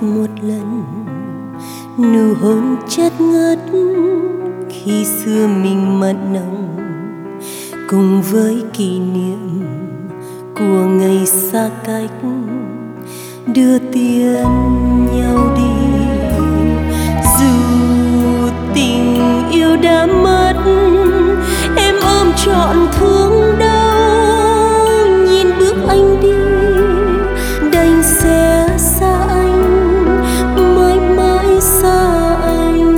một lần nụ hôn chất ngất khi xưa mình mặn nồng, cùng với kỷ niệm của ngày xa cách đưa tiền nhau đi. Dù tình yêu đã mất, em ôm trọn thương đau, nhìn bước anh đi đành sẽ xa anh, mãi mãi xa anh.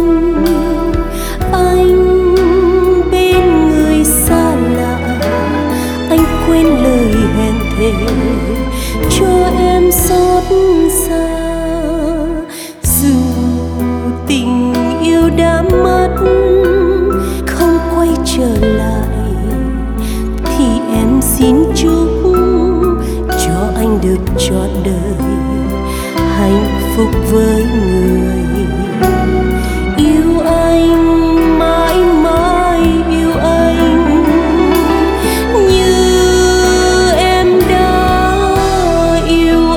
Anh bên người xa lạ, anh quên lời hẹn thề cho em xót xa. Dù tình yêu đã mất, không quay trở lại, thì em xin chúc cho anh được trọn đời hạnh phúc với người yêu anh, mãi mãi yêu anh như em đã yêu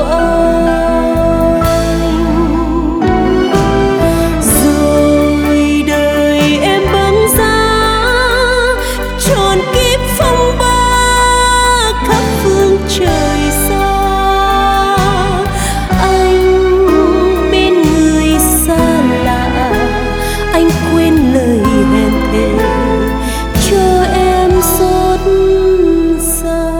anh. Rồi đời em băng giá tròn kiếp phong ba khắp phương trời xa. Anh bên người xa lạ, anh quên lời hẹn thề cho em xót xa.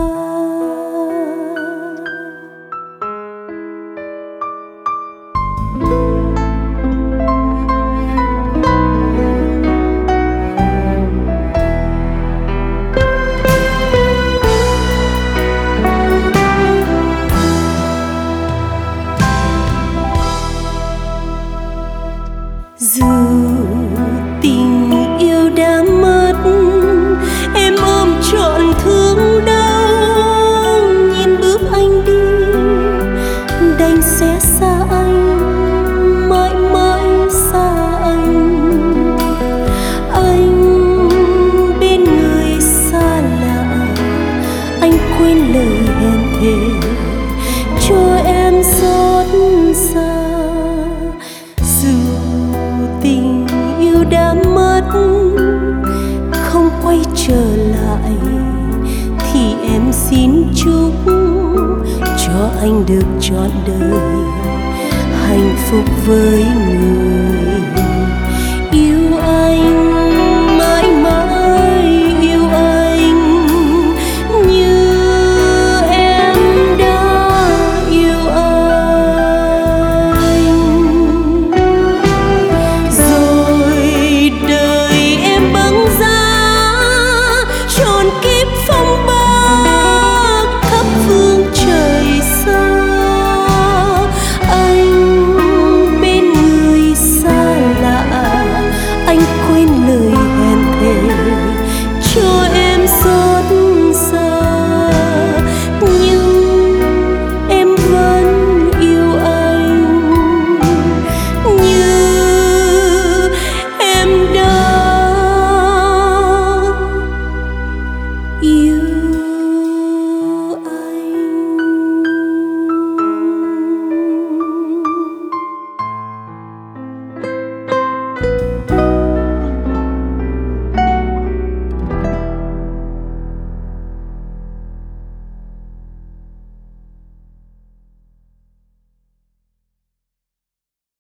Dù tình yêu đã mất, em ôm trọn thương đau, nhìn bước anh đi đành sẽ xa anh, mãi mãi xa anh. Anh bên người xa lạ, anh quên lời hẹn thề cho em xót xa. Dù tình yêu đã mất, không quay trở lại, thì em xin chúc cho anh được trọn đời hạnh phúc với người